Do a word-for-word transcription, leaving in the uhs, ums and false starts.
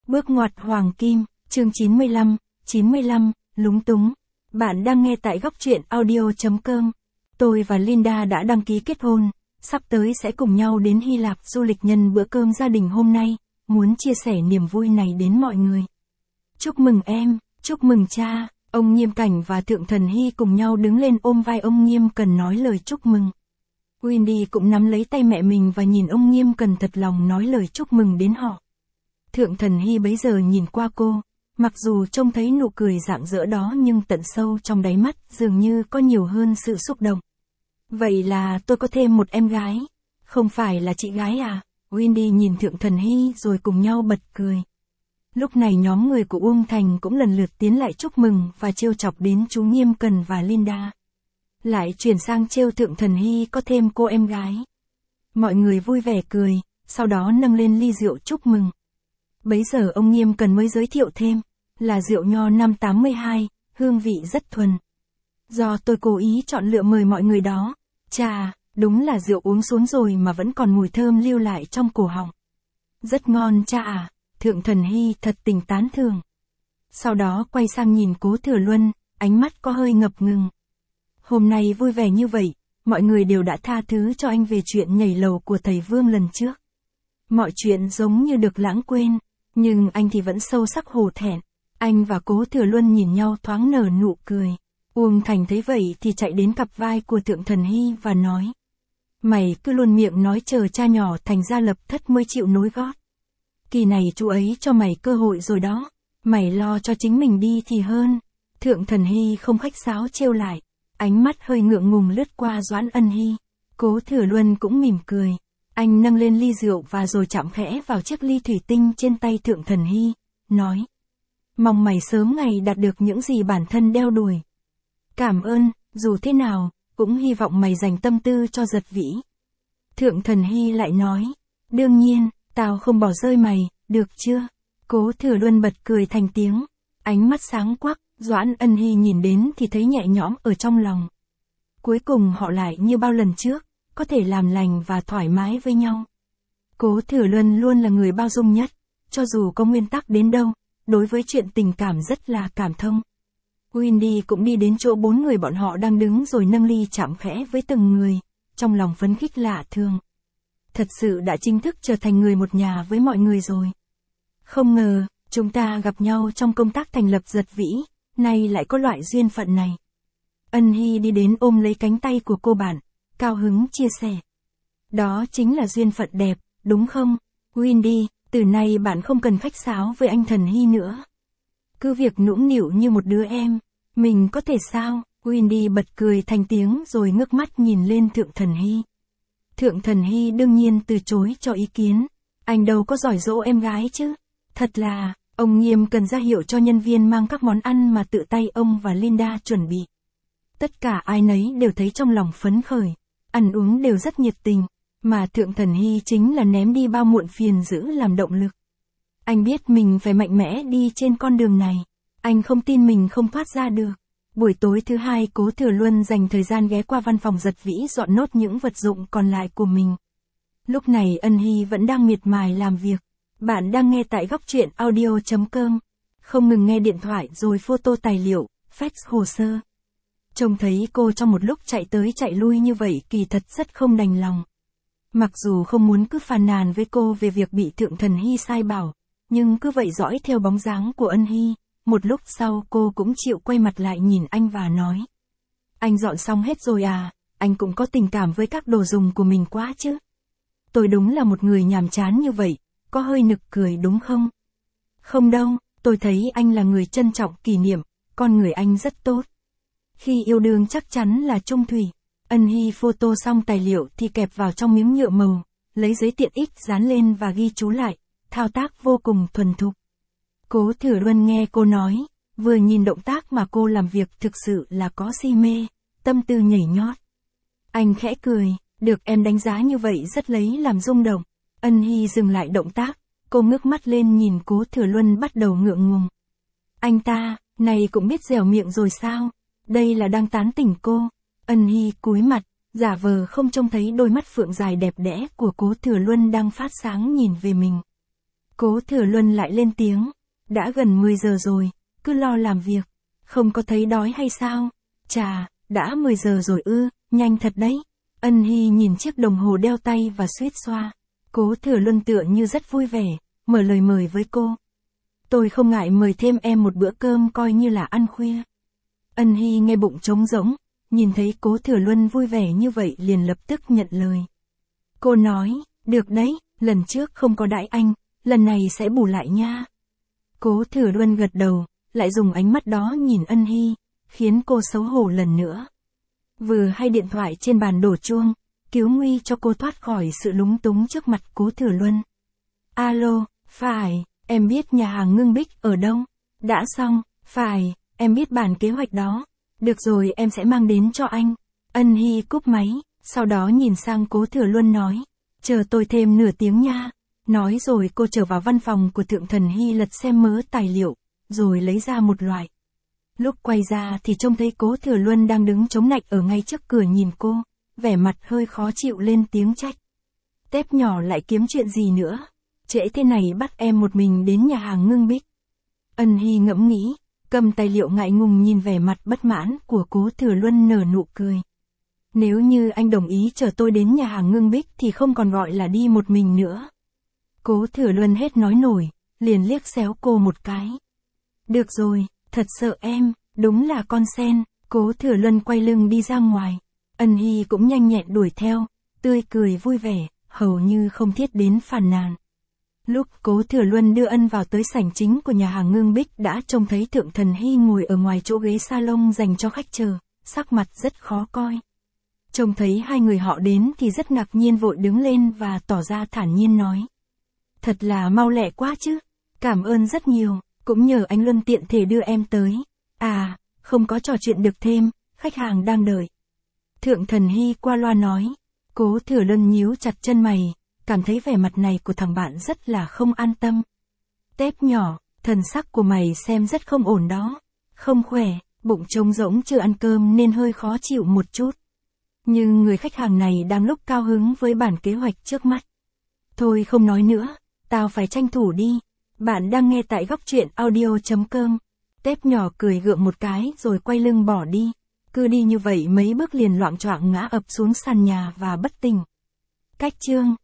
Bước ngoặt hoàng kim, chương chín mươi lăm, chín mươi lăm, lúng túng. Bạn đang nghe tại góc truyện audio chấm com. Tôi và Linda đã đăng ký kết hôn, sắp tới sẽ cùng nhau đến Hy Lạp du lịch nhân bữa cơm gia đình hôm nay, muốn chia sẻ niềm vui này đến mọi người. Chúc mừng em, chúc mừng cha. Ông Nghiêm Cảnh và Thượng Thần Hy cùng nhau đứng lên ôm vai ông Nghiêm Cần nói lời chúc mừng. Wendy cũng nắm lấy tay mẹ mình và nhìn ông Nghiêm Cần thật lòng nói lời chúc mừng đến họ. Thượng Thần Hy bấy giờ nhìn qua cô, mặc dù trông thấy nụ cười rạng rỡ đó nhưng tận sâu trong đáy mắt dường như có nhiều hơn sự xúc động. Vậy là tôi có thêm một em gái, không phải là chị gái à? Wendy nhìn Thượng Thần Hy rồi cùng nhau bật cười. Lúc này nhóm người của Uông Thành cũng lần lượt tiến lại chúc mừng và trêu chọc đến chú Nghiêm Cần và Linda. Lại chuyển sang trêu Thượng Thần Hy có thêm cô em gái. Mọi người vui vẻ cười, sau đó nâng lên ly rượu chúc mừng. Bấy giờ ông Nghiêm Cần mới giới thiệu thêm, là rượu nho năm tám mươi hai, hương vị rất thuần. Do tôi cố ý chọn lựa mời mọi người đó. Chà, đúng là rượu uống xuống rồi mà vẫn còn mùi thơm lưu lại trong cổ họng. Rất ngon cha à, Thượng Thần Hy thật tình tán thưởng. Sau đó quay sang nhìn Cố Thừa Luân, ánh mắt có hơi ngập ngừng. Hôm nay vui vẻ như vậy, mọi người đều đã tha thứ cho anh về chuyện nhảy lầu của thầy Vương lần trước. Mọi chuyện giống như được lãng quên, nhưng anh thì vẫn sâu sắc hổ thẹn. Anh và Cố Thừa Luân nhìn nhau thoáng nở nụ cười. Uông Thành thấy vậy thì chạy đến cặp vai của Thượng Thần Hy và nói. Mày cứ luôn miệng nói chờ cha nhỏ thành ra lập thất mới chịu nối gót. Kỳ này chú ấy cho mày cơ hội rồi đó, mày lo cho chính mình đi thì hơn. Thượng Thần Hy không khách sáo trêu lại, ánh mắt hơi ngượng ngùng lướt qua Doãn Ân Hy. Cố Thừa Luân cũng mỉm cười. Anh nâng lên ly rượu và rồi chạm khẽ vào chiếc ly thủy tinh trên tay Thượng Thần Hy, nói. Mong mày sớm ngày đạt được những gì bản thân đeo đuổi. Cảm ơn, dù thế nào, cũng hy vọng mày dành tâm tư cho Giật Vĩ. Thượng Thần Hy lại nói. Đương nhiên, tao không bỏ rơi mày, được chưa? Cố Thừa Luân bật cười thành tiếng. Ánh mắt sáng quắc, Doãn Ân Hy nhìn đến thì thấy nhẹ nhõm ở trong lòng. Cuối cùng họ lại như bao lần trước, có thể làm lành và thoải mái với nhau. Cố Thừa Luân luôn là người bao dung nhất, cho dù có nguyên tắc đến đâu, đối với chuyện tình cảm rất là cảm thông. Wendy cũng đi đến chỗ bốn người bọn họ đang đứng rồi nâng ly chạm khẽ với từng người, trong lòng phấn khích lạ thường. Thật sự đã chính thức trở thành người một nhà với mọi người rồi. Không ngờ, chúng ta gặp nhau trong công tác thành lập Giật Vĩ, nay lại có loại duyên phận này. Ân Hy đi đến ôm lấy cánh tay của cô bạn, cao hứng chia sẻ. Đó chính là duyên phận đẹp, đúng không? Wendy, từ nay bạn không cần khách sáo với anh Thần Hy nữa. Cứ việc nũng nịu như một đứa em, mình có thể sao? Wendy bật cười thành tiếng rồi ngước mắt nhìn lên Thượng Thần Hy. Thượng Thần Hy đương nhiên từ chối cho ý kiến. Anh đâu có giỏi dỗ em gái chứ. Thật là, ông Nghiêm Cần ra hiệu cho nhân viên mang các món ăn mà tự tay ông và Linda chuẩn bị. Tất cả ai nấy đều thấy trong lòng phấn khởi. Ăn uống đều rất nhiệt tình. Mà Thượng Thần Hy chính là ném đi bao muộn phiền giữ làm động lực. Anh biết mình phải mạnh mẽ đi trên con đường này. Anh không tin mình không thoát ra được. Buổi tối thứ hai Cố Thừa Luân dành thời gian ghé qua văn phòng Giật Vĩ dọn nốt những vật dụng còn lại của mình. Lúc này Ân Hy vẫn đang miệt mài làm việc. Bạn đang nghe tại góc truyện audio chấm com. Không ngừng nghe điện thoại rồi photo tài liệu, fax hồ sơ. Trông thấy cô trong một lúc chạy tới chạy lui như vậy kỳ thật rất không đành lòng. Mặc dù không muốn cứ phàn nàn với cô về việc bị Thượng Thần Hy sai bảo, nhưng cứ vậy dõi theo bóng dáng của Ân Hy, một lúc sau cô cũng chịu quay mặt lại nhìn anh và nói. Anh dọn xong hết rồi à, anh cũng có tình cảm với các đồ dùng của mình quá chứ. Tôi đúng là một người nhàm chán như vậy, có hơi nực cười đúng không? Không đâu, tôi thấy anh là người trân trọng kỷ niệm, con người anh rất tốt. Khi yêu đương chắc chắn là chung thủy. Ân Hy photo xong tài liệu thì kẹp vào trong miếng nhựa màu, lấy giấy tiện ích dán lên và ghi chú lại, thao tác vô cùng thuần thục. Cố Thừa Luân nghe cô nói, vừa nhìn động tác mà cô làm việc thực sự là có si mê, tâm tư nhảy nhót. Anh khẽ cười, được em đánh giá như vậy rất lấy làm rung động. Ân Hy dừng lại động tác, cô ngước mắt lên nhìn Cố Thừa Luân bắt đầu ngượng ngùng. Anh ta, này cũng biết dẻo miệng rồi sao? Đây là đang tán tỉnh cô. Ân Hy cúi mặt, giả vờ không trông thấy đôi mắt phượng dài đẹp đẽ của Cố Thừa Luân đang phát sáng nhìn về mình. Cố Thừa Luân lại lên tiếng. Đã gần mười giờ rồi, cứ lo làm việc. Không có thấy đói hay sao? Chà, đã mười giờ rồi ư, nhanh thật đấy. Ân Hy nhìn chiếc đồng hồ đeo tay và suýt xoa. Cố Thừa Luân tựa như rất vui vẻ, mở lời mời với cô. Tôi không ngại mời thêm em một bữa cơm coi như là ăn khuya. Ân Hy nghe bụng trống rỗng, nhìn thấy Cố Thừa Luân vui vẻ như vậy liền lập tức nhận lời. Cô nói, được đấy, lần trước không có đãi anh, lần này sẽ bù lại nha. Cố Thừa Luân gật đầu, lại dùng ánh mắt đó nhìn Ân Hy, khiến cô xấu hổ lần nữa. Vừa hay điện thoại trên bàn đổ chuông, cứu nguy cho cô thoát khỏi sự lúng túng trước mặt Cố Thừa Luân. Alo, phải, em biết nhà hàng Ngưng Bích ở đâu? Đã xong, phải, em biết bản kế hoạch đó. Được rồi, em sẽ mang đến cho anh. Ân Hy cúp máy, sau đó nhìn sang Cố Thừa Luân nói. Chờ tôi thêm nửa tiếng nha. Nói rồi cô trở vào văn phòng của Thượng Thần Hy lật xem mớ tài liệu, rồi lấy ra một loại. Lúc quay ra thì trông thấy Cố Thừa Luân đang đứng chống nạnh ở ngay trước cửa nhìn cô, vẻ mặt hơi khó chịu lên tiếng trách. Tép nhỏ lại kiếm chuyện gì nữa? Trễ thế này bắt em một mình đến nhà hàng Ngưng Bích. Ân Hy ngẫm nghĩ, cầm tài liệu ngại ngùng nhìn vẻ mặt bất mãn của Cố Thừa Luân nở nụ cười. Nếu như anh đồng ý chở tôi đến nhà hàng Ngưng Bích thì không còn gọi là đi một mình nữa. Cố Thừa Luân hết nói nổi, liền liếc xéo cô một cái. Được rồi, thật sợ em, đúng là con sen. Cố Thừa Luân quay lưng đi ra ngoài. Ân Hy cũng nhanh nhẹn đuổi theo, tươi cười vui vẻ, hầu như không thiết đến phàn nàn. Lúc Cố Thừa Luân đưa Ân vào tới sảnh chính của nhà hàng Ngưng Bích đã trông thấy Thượng Thần Hy ngồi ở ngoài chỗ ghế salon dành cho khách chờ, sắc mặt rất khó coi. Trông thấy hai người họ đến thì rất ngạc nhiên vội đứng lên và tỏ ra thản nhiên nói. Thật là mau lẹ quá chứ, cảm ơn rất nhiều, cũng nhờ anh Luân tiện thể đưa em tới. À, không có trò chuyện được thêm, khách hàng đang đợi. Thượng Thần Hy qua loa nói. Cố Thừa Luân nhíu chặt chân mày, cảm thấy vẻ mặt này của thằng bạn rất là không an tâm. Tép nhỏ, thần sắc của mày xem rất không ổn đó. Không khỏe, bụng trống rỗng chưa ăn cơm nên hơi khó chịu một chút. Nhưng người khách hàng này đang lúc cao hứng với bản kế hoạch trước mắt. Thôi không nói nữa, tao phải tranh thủ đi. Bạn đang nghe tại góc truyện audio chấm com. Tép nhỏ cười gượng một cái rồi quay lưng bỏ đi. Cứ đi như vậy mấy bước liền loạng choạng ngã ập xuống sàn nhà và bất tỉnh. Cách chương